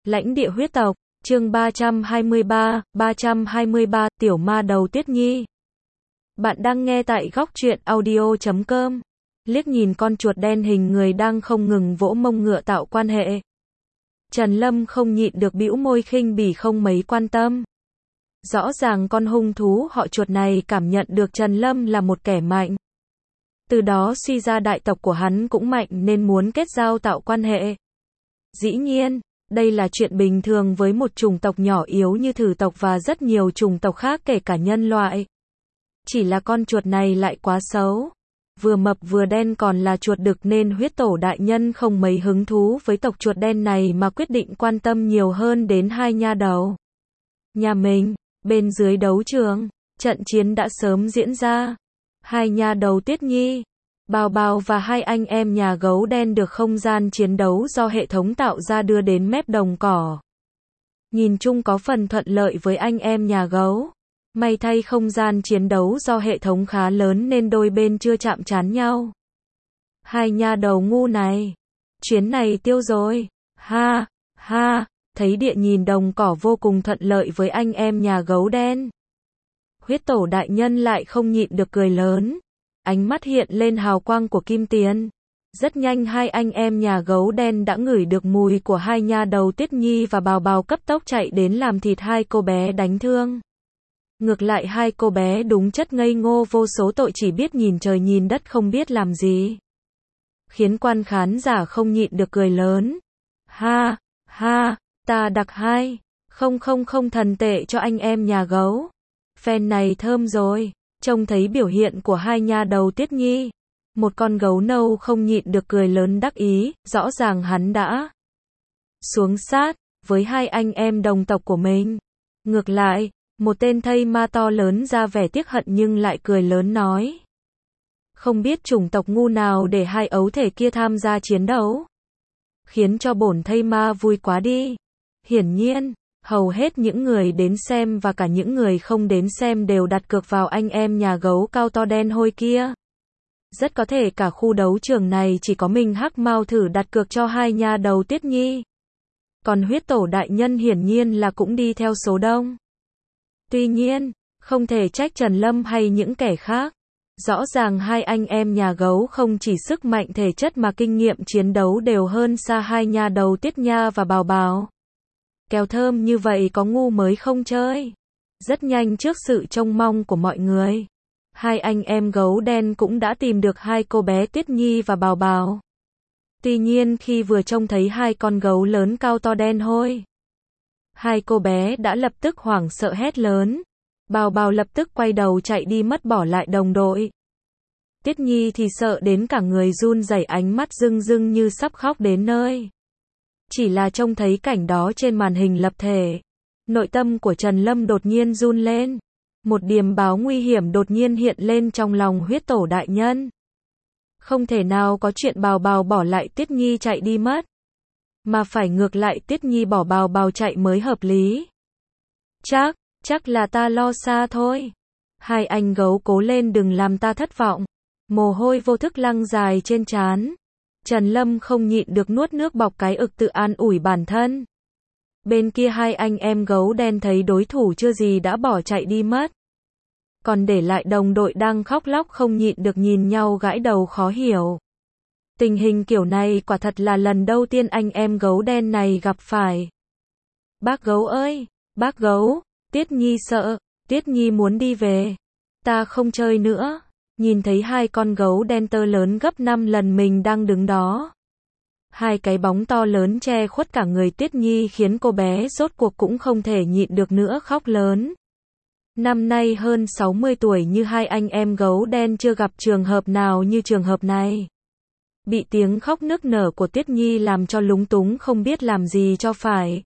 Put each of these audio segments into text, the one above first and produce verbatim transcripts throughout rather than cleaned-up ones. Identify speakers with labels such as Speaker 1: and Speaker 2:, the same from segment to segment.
Speaker 1: Lãnh địa huyết tộc, chương ba trăm hai mươi ba, ba trăm hai mươi ba, tiểu ma đầu Tuyết Nhi. Bạn đang nghe tại góc truyện audio chấm com. Liếc nhìn con chuột đen hình người đang không ngừng vỗ mông ngựa tạo quan hệ. Trần Lâm không nhịn được bĩu môi khinh bỉ không mấy quan tâm. Rõ ràng con hung thú họ chuột này cảm nhận được Trần Lâm là một kẻ mạnh. Từ đó suy ra đại tộc của hắn cũng mạnh nên muốn kết giao tạo quan hệ. Dĩ nhiên, đây là chuyện bình thường với một chủng tộc nhỏ yếu như thử tộc và rất nhiều chủng tộc khác kể cả nhân loại. Chỉ là con chuột này lại quá xấu. Vừa mập vừa đen còn là chuột đực nên huyết tổ đại nhân không mấy hứng thú với tộc chuột đen này mà quyết định quan tâm nhiều hơn đến hai nha đầu. Nhà mình, bên dưới đấu trường, trận chiến đã sớm diễn ra. Hai nha đầu Tuyết Nhi, Bào Bào và hai anh em nhà gấu đen được không gian chiến đấu do hệ thống tạo ra đưa đến mép đồng cỏ. Nhìn chung có phần thuận lợi với anh em nhà gấu. May thay không gian chiến đấu do hệ thống khá lớn nên đôi bên chưa chạm trán nhau. Hai nha đầu ngu này, chuyến này tiêu rồi. Ha, ha, thấy địa nhìn đồng cỏ vô cùng thuận lợi với anh em nhà gấu đen. Huyết tổ đại nhân lại không nhịn được cười lớn. Ánh mắt hiện lên hào quang của kim tiền. Rất nhanh hai anh em nhà gấu đen đã ngửi được mùi của hai nha đầu Tuyết Nhi và Bào Bào cấp tốc chạy đến làm thịt hai cô bé đánh thương. Ngược lại hai cô bé đúng chất ngây ngô vô số tội chỉ biết nhìn trời nhìn đất không biết làm gì. Khiến quan khán giả không nhịn được cười lớn. Ha, ha, ta đặc hai, không không không thần tệ cho anh em nhà gấu. Phen này thơm rồi. Trông thấy biểu hiện của hai nha đầu Tuyết Nhi, một con gấu nâu không nhịn được cười lớn đắc ý, rõ ràng hắn đã xuống sát với hai anh em đồng tộc của mình. Ngược lại, một tên thây ma to lớn ra vẻ tiếc hận nhưng lại cười lớn nói. Không biết chủng tộc ngu nào để hai ấu thể kia tham gia chiến đấu. Khiến cho bổn thây ma vui quá đi. Hiển nhiên, hầu hết những người đến xem và cả những người không đến xem đều đặt cược vào anh em nhà gấu cao to đen hôi kia. Rất có thể cả khu đấu trường này chỉ có mình Hắc Mao thử đặt cược cho hai nha đầu Tuyết Nhi. Còn huyết tổ đại nhân hiển nhiên là cũng đi theo số đông. Tuy nhiên, không thể trách Trần Lâm hay những kẻ khác. Rõ ràng hai anh em nhà gấu không chỉ sức mạnh thể chất mà kinh nghiệm chiến đấu đều hơn xa hai nha đầu Tuyết Nha và Bào Bào. Kèo thơm như vậy có ngu mới không chơi. Rất nhanh trước sự trông mong của mọi người, hai anh em gấu đen cũng đã tìm được hai cô bé Tuyết Nhi và Bào Bào. Tuy nhiên khi vừa trông thấy hai con gấu lớn cao to đen hôi, hai cô bé đã lập tức hoảng sợ hét lớn. Bào Bào lập tức quay đầu chạy đi mất bỏ lại đồng đội. Tuyết Nhi thì sợ đến cả người run rẩy, ánh mắt rưng rưng như sắp khóc đến nơi. Chỉ là trông thấy cảnh đó trên màn hình lập thể, nội tâm của Trần Lâm đột nhiên run lên. Một điềm báo nguy hiểm đột nhiên hiện lên trong lòng huyết tổ đại nhân. Không thể nào có chuyện Bào Bào bỏ lại Tuyết Nhi chạy đi mất, mà phải ngược lại Tuyết Nhi bỏ Bào Bào chạy mới hợp lý. Chắc, chắc là ta lo xa thôi. Hai anh gấu cố lên đừng làm ta thất vọng. Mồ hôi vô thức lăn dài trên trán. Trần Lâm không nhịn được nuốt nước bọt cái ực tự an ủi bản thân. Bên kia hai anh em gấu đen thấy đối thủ chưa gì đã bỏ chạy đi mất. Còn để lại đồng đội đang khóc lóc không nhịn được nhìn nhau gãi đầu khó hiểu. Tình hình kiểu này quả thật là lần đầu tiên anh em gấu đen này gặp phải. Bác gấu ơi, bác gấu, Tuyết Nhi sợ, Tuyết Nhi muốn đi về. Ta không chơi nữa. Nhìn thấy hai con gấu đen tơ lớn gấp năm lần mình đang đứng đó. Hai cái bóng to lớn che khuất cả người Tuyết Nhi khiến cô bé rốt cuộc cũng không thể nhịn được nữa khóc lớn. Năm nay hơn sáu mươi tuổi như hai anh em gấu đen chưa gặp trường hợp nào như trường hợp này. Bị tiếng khóc nức nở của Tuyết Nhi làm cho lúng túng không biết làm gì cho phải.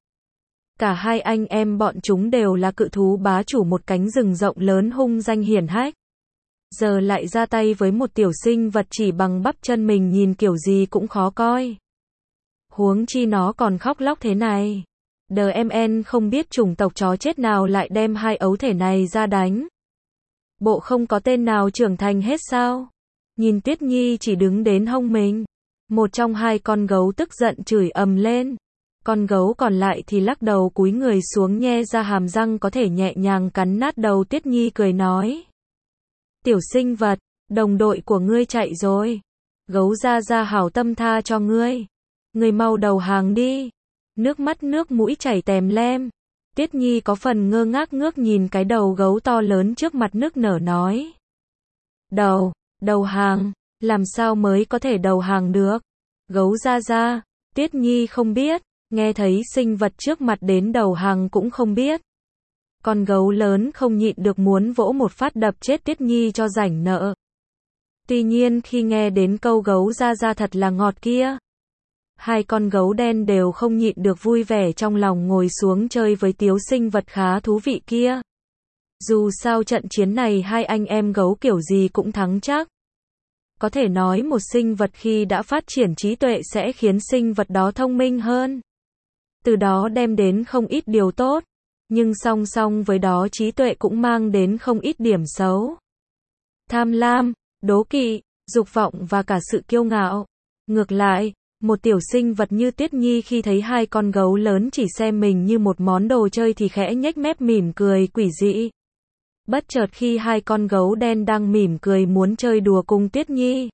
Speaker 1: Cả hai anh em bọn chúng đều là cự thú bá chủ một cánh rừng rộng lớn hung danh hiển hách. Giờ lại ra tay với một tiểu sinh vật chỉ bằng bắp chân mình nhìn kiểu gì cũng khó coi. Huống chi nó còn khóc lóc thế này. Đờ em en không biết chủng tộc chó chết nào lại đem hai ấu thể này ra đánh. Bộ không có tên nào trưởng thành hết sao? Nhìn Tuyết Nhi chỉ đứng đến hông mình. Một trong hai con gấu tức giận chửi ầm lên. Con gấu còn lại thì lắc đầu cúi người xuống nhe ra hàm răng có thể nhẹ nhàng cắn nát đầu Tiết Nhi cười nói. Tiểu sinh vật, đồng đội của ngươi chạy rồi. Gấu ra ra hảo tâm tha cho ngươi. Ngươi mau đầu hàng đi. Nước mắt nước mũi chảy tèm lem. Tiết Nhi có phần ngơ ngác ngước nhìn cái đầu gấu to lớn trước mặt nức nở nói. Đầu, đầu hàng, làm sao mới có thể đầu hàng được? Gấu ra ra, Tiết Nhi không biết, nghe thấy sinh vật trước mặt đến đầu hàng cũng không biết. Con gấu lớn không nhịn được muốn vỗ một phát đập chết Tiết Nhi cho rảnh nợ. Tuy nhiên khi nghe đến câu gấu ra ra thật là ngọt kia, hai con gấu đen đều không nhịn được vui vẻ trong lòng ngồi xuống chơi với tiếu sinh vật khá thú vị kia. Dù sao trận chiến này hai anh em gấu kiểu gì cũng thắng chắc. Có thể nói một sinh vật khi đã phát triển trí tuệ sẽ khiến sinh vật đó thông minh hơn. Từ đó đem đến không ít điều tốt, nhưng song song với đó trí tuệ cũng mang đến không ít điểm xấu. Tham lam, đố kỵ, dục vọng và cả sự kiêu ngạo. Ngược lại, một tiểu sinh vật như Tiết Nhi khi thấy hai con gấu lớn chỉ xem mình như một món đồ chơi thì khẽ nhếch mép mỉm cười quỷ dị. Bất chợt khi hai con gấu đen đang mỉm cười muốn chơi đùa cùng Tiết Nhi,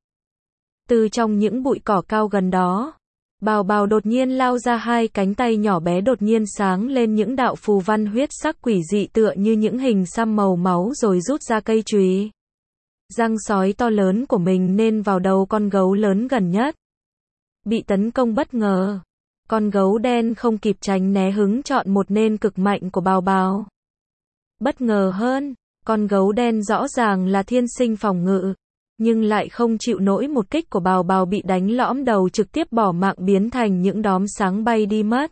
Speaker 1: từ trong những bụi cỏ cao gần đó, Bào Bào đột nhiên lao ra, hai cánh tay nhỏ bé đột nhiên sáng lên những đạo phù văn huyết sắc quỷ dị tựa như những hình xăm màu máu rồi rút ra cây chùy. Răng sói to lớn của mình nên vào đầu con gấu lớn gần nhất. Bị tấn công bất ngờ, con gấu đen không kịp tránh né hứng chọn một nên cực mạnh của Bào Bào. Bất ngờ hơn, con gấu đen rõ ràng là thiên sinh phòng ngự, nhưng lại không chịu nổi một kích của Bào Bào, bị đánh lõm đầu trực tiếp bỏ mạng biến thành những đốm sáng bay đi mất.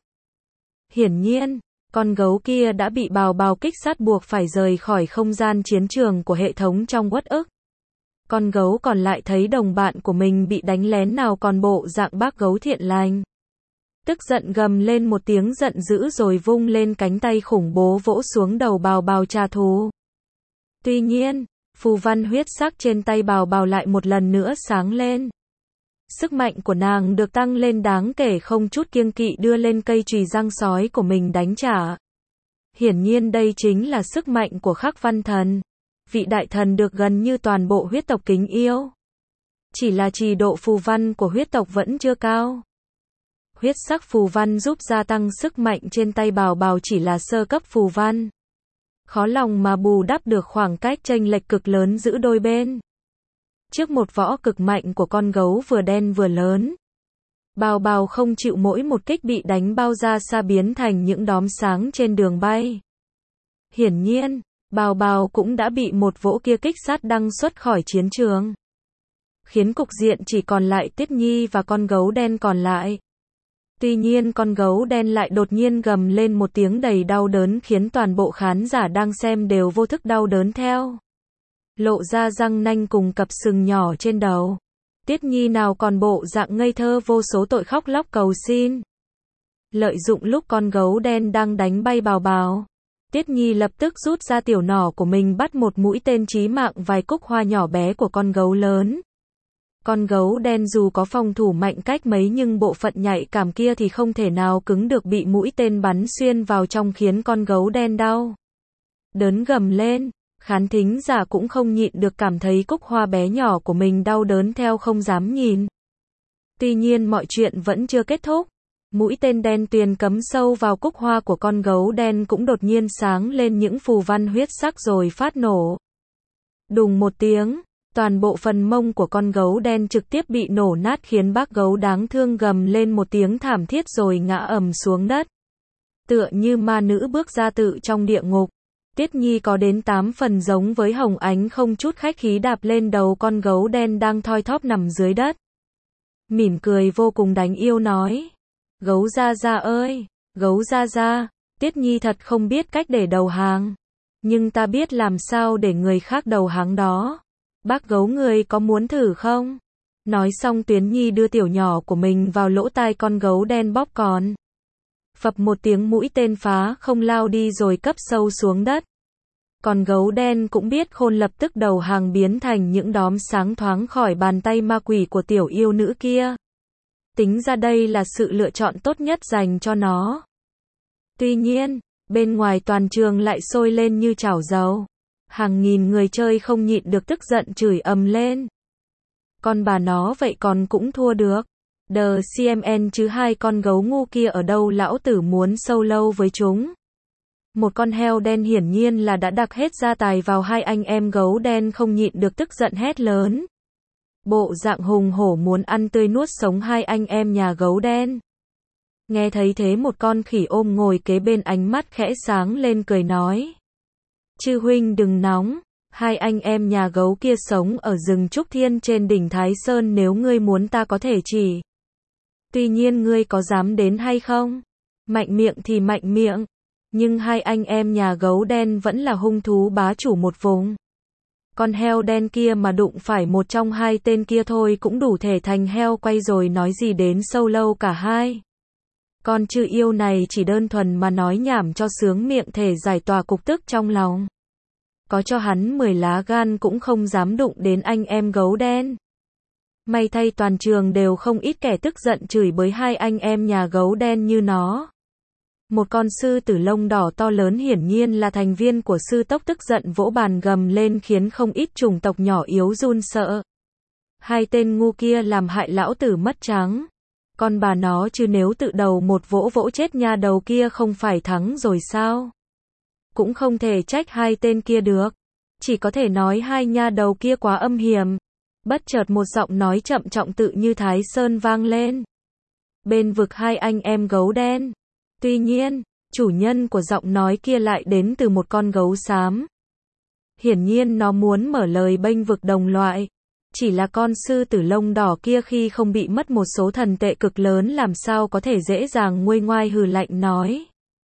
Speaker 1: Hiển nhiên, con gấu kia đã bị Bào Bào kích sát buộc phải rời khỏi không gian chiến trường của hệ thống trong uất ức. Con gấu còn lại thấy đồng bạn của mình bị đánh lén nào còn bộ dạng bác gấu thiện lành. Tức giận gầm lên một tiếng giận dữ rồi vung lên cánh tay khủng bố vỗ xuống đầu Bào Bào trả thù. Tuy nhiên, phù văn huyết sắc trên tay Bào Bào lại một lần nữa sáng lên. Sức mạnh của nàng được tăng lên đáng kể, không chút kiêng kỵ đưa lên cây chùy răng sói của mình đánh trả. Hiển nhiên đây chính là sức mạnh của Khắc Văn Thần, vị đại thần được gần như toàn bộ huyết tộc kính yêu. Chỉ là trì độ phù văn của huyết tộc vẫn chưa cao. Huyết sắc phù văn giúp gia tăng sức mạnh trên tay Bào Bào chỉ là sơ cấp phù văn. Khó lòng mà bù đắp được khoảng cách chênh lệch cực lớn giữa đôi bên. Trước một võ cực mạnh của con gấu vừa đen vừa lớn, Bào Bào không chịu mỗi một kích bị đánh bao ra xa biến thành những đốm sáng trên đường bay. Hiển nhiên, Bào Bào cũng đã bị một vỗ kia kích sát đăng xuất khỏi chiến trường, khiến cục diện chỉ còn lại Tiết Nhi và con gấu đen còn lại. Tuy nhiên con gấu đen lại đột nhiên gầm lên một tiếng đầy đau đớn khiến toàn bộ khán giả đang xem đều vô thức đau đớn theo. Lộ ra răng nanh cùng cặp sừng nhỏ trên đầu. Tiết Nhi nào còn bộ dạng ngây thơ vô số tội khóc lóc cầu xin. Lợi dụng lúc con gấu đen đang đánh bay Bào Bào, Tiết Nhi lập tức rút ra tiểu nỏ của mình bắt một mũi tên chí mạng vài cúc hoa nhỏ bé của con gấu lớn. Con gấu đen dù có phòng thủ mạnh cách mấy nhưng bộ phận nhạy cảm kia thì không thể nào cứng được, bị mũi tên bắn xuyên vào trong khiến con gấu đen đau đớn gầm lên. Khán thính giả cũng không nhịn được cảm thấy cúc hoa bé nhỏ của mình đau đớn theo không dám nhìn. Tuy nhiên mọi chuyện vẫn chưa kết thúc. Mũi tên đen tuyền cắm sâu vào cúc hoa của con gấu đen cũng đột nhiên sáng lên những phù văn huyết sắc rồi phát nổ. Đùng một tiếng, toàn bộ phần mông của con gấu đen trực tiếp bị nổ nát khiến bác gấu đáng thương gầm lên một tiếng thảm thiết rồi ngã ầm xuống đất. Tựa như ma nữ bước ra tự trong địa ngục. Tiết Nhi có đến tám phần giống với Hồng Ánh không chút khách khí đạp lên đầu con gấu đen đang thoi thóp nằm dưới đất. Mỉm cười vô cùng đáng yêu nói. Gấu gia gia ơi, gấu gia gia, Tiết Nhi thật không biết cách để đầu hàng. Nhưng ta biết làm sao để người khác đầu hàng đó. Bác gấu người có muốn thử không? Nói xong Tuyến Nhi đưa tiểu nhỏ của mình vào lỗ tai con gấu đen bóp còn. Phập một tiếng mũi tên phá không lao đi rồi cấp sâu xuống đất. Còn gấu đen cũng biết khôn lập tức đầu hàng biến thành những đốm sáng thoáng khỏi bàn tay ma quỷ của tiểu yêu nữ kia. Tính ra đây là sự lựa chọn tốt nhất dành cho nó. Tuy nhiên, bên ngoài toàn trường lại sôi lên như chảo dầu. Hàng nghìn người chơi không nhịn được tức giận chửi ầm lên. Con bà nó vậy còn cũng thua được. The xê em en chứ hai con gấu ngu kia ở đâu lão tử muốn solo với chúng. Một con heo đen hiển nhiên là đã đặt hết gia tài vào hai anh em gấu đen không nhịn được tức giận hét lớn. Bộ dạng hùng hổ muốn ăn tươi nuốt sống hai anh em nhà gấu đen. Nghe thấy thế một con khỉ ôm ngồi kế bên ánh mắt khẽ sáng lên cười nói. Chư huynh đừng nóng, hai anh em nhà gấu kia sống ở rừng Trúc Thiên trên đỉnh Thái Sơn nếu ngươi muốn ta có thể chỉ. Tuy nhiên ngươi có dám đến hay không? Mạnh miệng thì mạnh miệng, nhưng hai anh em nhà gấu đen vẫn là hung thú bá chủ một vùng. Con heo đen kia mà đụng phải một trong hai tên kia thôi cũng đủ thể thành heo quay rồi nói gì đến sâu lâu cả hai. Con chư yêu này chỉ đơn thuần mà nói nhảm cho sướng miệng thể giải tỏa cục tức trong lòng. Có cho hắn mười lá gan cũng không dám đụng đến anh em gấu đen. May thay toàn trường đều không ít kẻ tức giận chửi bới hai anh em nhà gấu đen như nó. Một con sư tử lông đỏ to lớn hiển nhiên là thành viên của sư tộc tức giận vỗ bàn gầm lên khiến không ít chủng tộc nhỏ yếu run sợ. Hai tên ngu kia làm hại lão tử mất trắng. Con bà nó chứ nếu tự đầu một vỗ vỗ chết nha đầu kia không phải thắng rồi sao? Cũng không thể trách hai tên kia được. Chỉ có thể nói hai nha đầu kia quá âm hiểm. Bất chợt một giọng nói chậm trọng tự như Thái Sơn vang lên. Bên vực hai anh em gấu đen. Tuy nhiên, chủ nhân của giọng nói kia lại đến từ một con gấu xám. Hiển nhiên nó muốn mở lời bênh vực đồng loại. Chỉ là con sư tử lông đỏ kia khi không bị mất một số thần tệ cực lớn làm sao có thể dễ dàng nguôi ngoai hừ lạnh nói.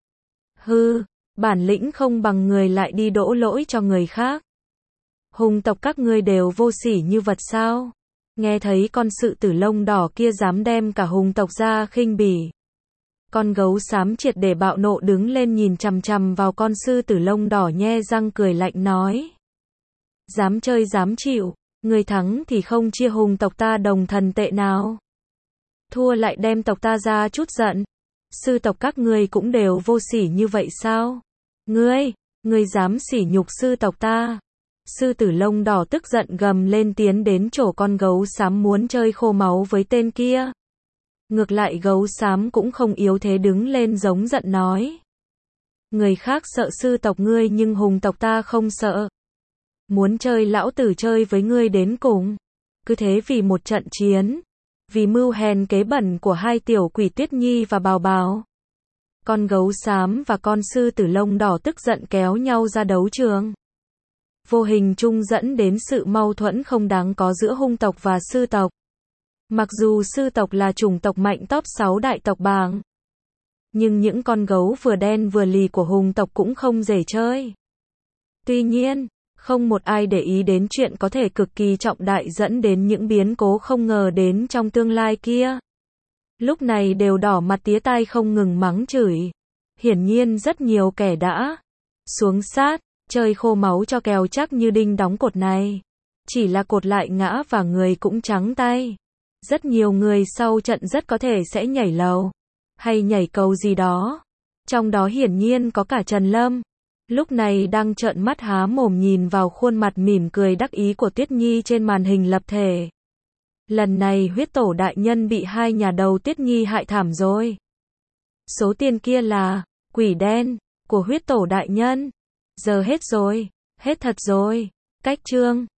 Speaker 1: Hừ, bản lĩnh không bằng người lại đi đổ lỗi cho người khác. Hùng tộc các ngươi đều vô sỉ như vật sao? Nghe thấy con sư tử lông đỏ kia dám đem cả hùng tộc ra khinh bỉ. Con gấu xám triệt để bạo nộ đứng lên nhìn chằm chằm vào con sư tử lông đỏ nhe răng cười lạnh nói. Dám chơi dám chịu, người thắng thì không chia hùng tộc ta đồng thần tệ nào. Thua lại đem tộc ta ra chút giận. Sư tộc các ngươi cũng đều vô sỉ như vậy sao? Ngươi, ngươi dám sỉ nhục sư tộc ta. Sư tử lông đỏ tức giận gầm lên tiến đến chỗ con gấu xám muốn chơi khô máu với tên kia. Ngược lại gấu xám cũng không yếu thế đứng lên giống giận nói. Người khác sợ sư tộc ngươi nhưng hùng tộc ta không sợ. Muốn chơi lão tử chơi với ngươi đến cùng. Cứ thế vì một trận chiến. Vì mưu hèn kế bẩn của hai tiểu quỷ Tuyết Nhi và Bào Bào. Con gấu xám và con sư tử lông đỏ tức giận kéo nhau ra đấu trường. Vô hình chung dẫn đến sự mâu thuẫn không đáng có giữa hung tộc và sư tộc. Mặc dù sư tộc là chủng tộc mạnh top sáu đại tộc bảng. Nhưng những con gấu vừa đen vừa lì của hùng tộc cũng không dễ chơi. Tuy nhiên, không một ai để ý đến chuyện có thể cực kỳ trọng đại dẫn đến những biến cố không ngờ đến trong tương lai kia. Lúc này đều đỏ mặt tía tai không ngừng mắng chửi. Hiển nhiên rất nhiều kẻ đã xuống sát, chơi khô máu cho kèo chắc như đinh đóng cột này. Chỉ là cột lại ngã và người cũng trắng tay. Rất nhiều người sau trận rất có thể sẽ nhảy lầu, hay nhảy cầu gì đó. Trong đó hiển nhiên có cả Trần Lâm. Lúc này đang trợn mắt há mồm nhìn vào khuôn mặt mỉm cười đắc ý của Tuyết Nhi trên màn hình lập thể. Lần này huyết tổ đại nhân bị hai nhà đầu Tuyết Nhi hại thảm rồi. Số tiền kia là quỷ đen của huyết tổ đại nhân. Giờ hết rồi, hết thật rồi. Cách chương